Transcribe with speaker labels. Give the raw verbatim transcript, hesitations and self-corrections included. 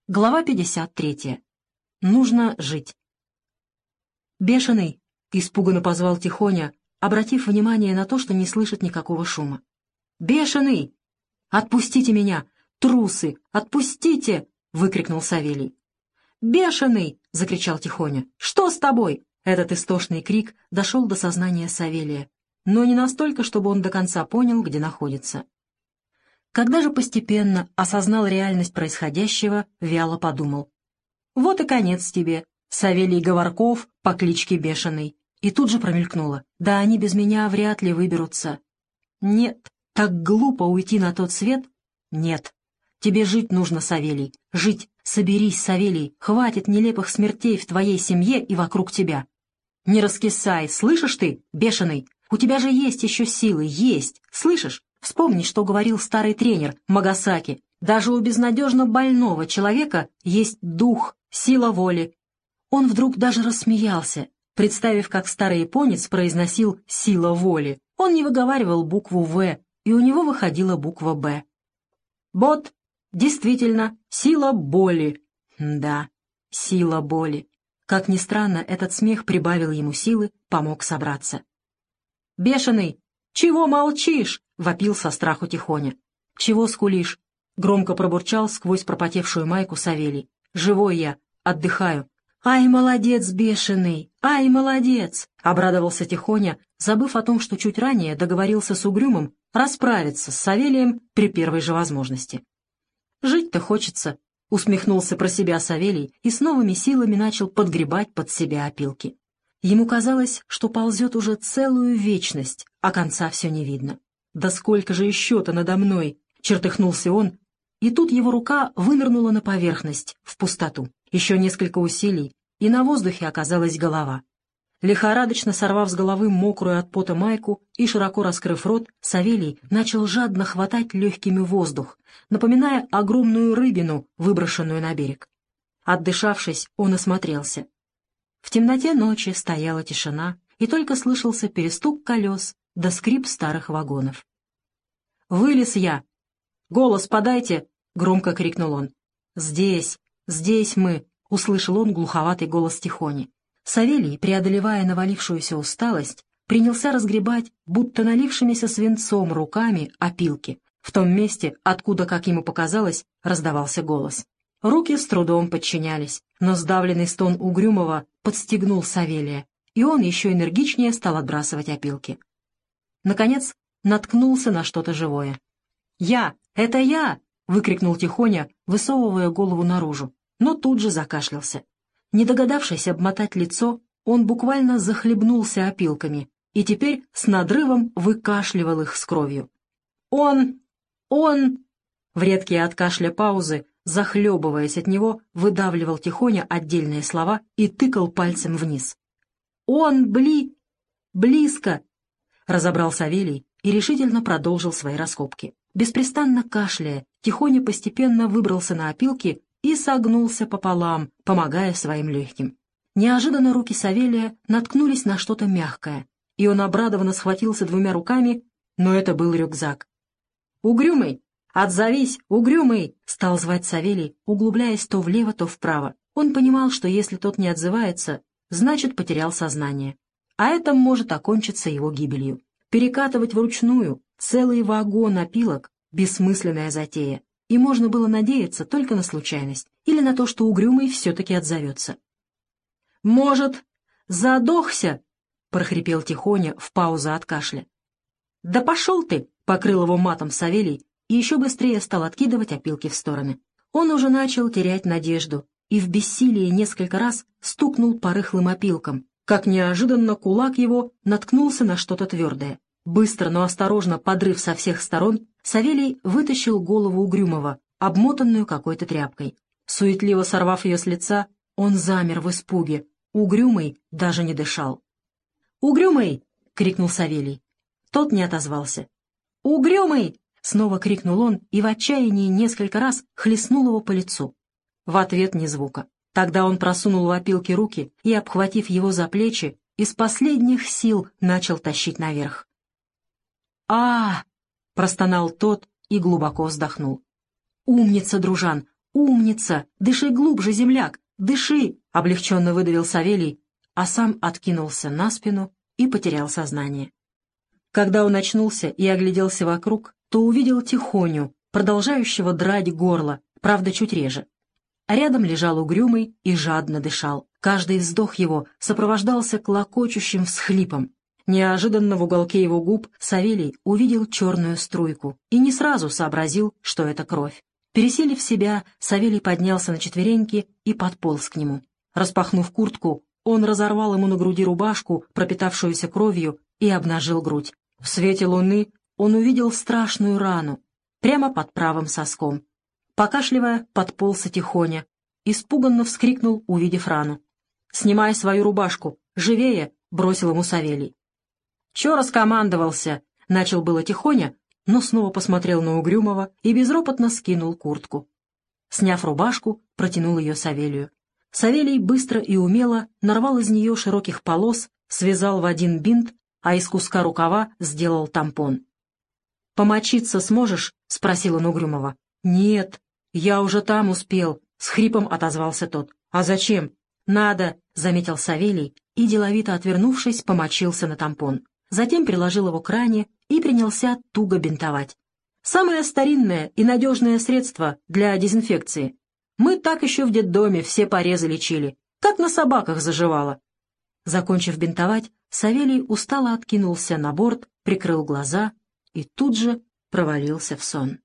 Speaker 1: Глава пятьдесят третья. Нужно жить. «Бешеный!» — испуганно позвал Тихоня, обратив внимание на то, что не слышит никакого шума. «Бешеный! Отпустите меня! Трусы! Отпустите!» — выкрикнул Савелий. «Бешеный!» — закричал Тихоня. «Что с тобой?» Этот истошный крик дошел до сознания Савелия, но не настолько, чтобы он до конца понял, где находится. Когда же постепенно осознал реальность происходящего, вяло подумал. «Вот и конец тебе, Савелий Говорков по кличке Бешеный». И тут же промелькнуло. «Да они без меня вряд ли выберутся». «Нет, так глупо уйти на тот свет?» «Нет. Тебе жить нужно, Савелий, жить. Соберись, Савелий, хватит нелепых смертей в твоей семье и вокруг тебя. Не раскисай, слышишь ты, Бешеный? У тебя же есть еще силы, есть, слышишь? Вспомни, что говорил старый тренер Магасаки. Даже у безнадежно больного человека есть дух, сила воли. Он вдруг даже рассмеялся, представив, как старый японец произносил «сила воли». Он не выговаривал букву «В», и у него выходила буква «Б». Вот, действительно, сила боли. Да, сила боли. Как ни странно, этот смех прибавил ему силы, помог собраться. «Бешеный! Чего молчишь?» — вопил со страху Тихоня. «Чего скулишь?» — громко пробурчал сквозь пропотевшую майку Савелий. «Живой я, отдыхаю». «Ай, молодец, Бешеный! Ай, молодец!» — обрадовался Тихоня, забыв о том, что чуть ранее договорился с Угрюмым расправиться с Савелием при первой же возможности. «Жить-то хочется», — усмехнулся про себя Савелий и с новыми силами начал подгребать под себя опилки. Ему казалось, что ползет уже целую вечность, а конца все не видно. «Да сколько же еще-то надо мной!» — чертыхнулся он, и тут его рука вынырнула на поверхность, в пустоту. Еще несколько усилий, и на воздухе оказалась голова. Лихорадочно сорвав с головы мокрую от пота майку и широко раскрыв рот, Савелий начал жадно хватать легкими воздух, напоминая огромную рыбину, выброшенную на берег. Отдышавшись, он осмотрелся. В темноте ночи стояла тишина, и только слышался перестук колес да скрип старых вагонов. «Вылез я! Голос подайте!» — громко крикнул он. «Здесь, здесь мы!» — услышал он глуховатый голос Тихони. Савелий, преодолевая навалившуюся усталость, принялся разгребать, будто налившимися свинцом руками, опилки, в том месте, откуда, как ему показалось, раздавался голос. Руки с трудом подчинялись, но сдавленный стон Угрюмова подстегнул Савелия, и он еще энергичнее стал отбрасывать опилки. Наконец, наткнулся на что-то живое. «Я! Это я!» — выкрикнул Тихоня, высовывая голову наружу, но тут же закашлялся. Не догадавшись обмотать лицо, он буквально захлебнулся опилками и теперь с надрывом выкашливал их с кровью. «Он! Он!» В редкие от кашля паузы, захлебываясь от него, выдавливал Тихоня отдельные слова и тыкал пальцем вниз. «Он бли... близко!» — разобрал Савелий и решительно продолжил свои раскопки. Беспрестанно кашляя, Тихоня постепенно выбрался на опилки и согнулся пополам, помогая своим легким. Неожиданно руки Савелия наткнулись на что-то мягкое, и он обрадованно схватился двумя руками, но это был рюкзак. «Угрюмый! Отзовись, Угрюмый!» — стал звать Савелий, углубляясь то влево, то вправо. Он понимал, что если тот не отзывается, значит, потерял сознание. А это может окончиться его гибелью. Перекатывать вручную целый вагон опилок — бессмысленная затея, и можно было надеяться только на случайность или на то, что Угрюмый все-таки отзовется. «Может, задохся?» — прохрипел Тихоня в паузу от кашля. «Да пошел ты!» — покрыл его матом Савелий и еще быстрее стал откидывать опилки в стороны. Он уже начал терять надежду и в бессилии несколько раз стукнул по рыхлым опилкам, как неожиданно кулак его наткнулся на что-то твердое. Быстро, но осторожно подрыв со всех сторон, Савелий вытащил голову Угрюмова, обмотанную какой-то тряпкой. Суетливо сорвав ее с лица, он замер в испуге. Угрюмый даже не дышал. «Угрюмый!» — крикнул Савелий. Тот не отозвался. «Угрюмый!» — снова крикнул он и в отчаянии несколько раз хлестнул его по лицу. В ответ ни звука. Тогда он просунул в опилки руки и, обхватив его за плечи, из последних сил начал тащить наверх. а простонал тот и глубоко вздохнул. «Умница, дружан! «Умница! Дыши глубже, земляк! Дыши!» — облегченно выдавил Савелий, а сам откинулся на спину и потерял сознание. Когда он очнулся и огляделся вокруг, то увидел Тихоню, продолжающего драть горло, правда, чуть реже. А рядом лежал угрюмый и жадно дышал. Каждый вздох его сопровождался клокочущим всхлипом. Неожиданно в уголке его губ Савелий увидел черную струйку и не сразу сообразил, что это кровь. Переселив себя, Савелий поднялся на четвереньки и подполз к нему. Распахнув куртку, он разорвал ему на груди рубашку, пропитавшуюся кровью, и обнажил грудь. В свете луны он увидел страшную рану прямо под правым соском. Покашливая, подполз Тихоня, испуганно вскрикнул, увидев рану. «Снимай свою рубашку! Живее!» — бросил ему Савелий. «Чё раскомандовался?» — начал было Тихоня, но снова посмотрел на Угрюмого и безропотно скинул куртку. Сняв рубашку, протянул ее Савелию. Савелий быстро и умело нарвал из нее широких полос, связал в один бинт, а из куска рукава сделал тампон. «Помочиться сможешь?» — спросил он Угрюмого. «Нет, я уже там успел», — с хрипом отозвался тот. «А зачем?» «Надо», — заметил Савелий и, деловито отвернувшись, помочился на тампон. Затем приложил его к ране и принялся туго бинтовать. Самое старинное и надежное средство для дезинфекции. Мы так еще в детдоме все порезы лечили, как на собаках заживало. Закончив бинтовать, Савелий устало откинулся на борт, прикрыл глаза и тут же провалился в сон.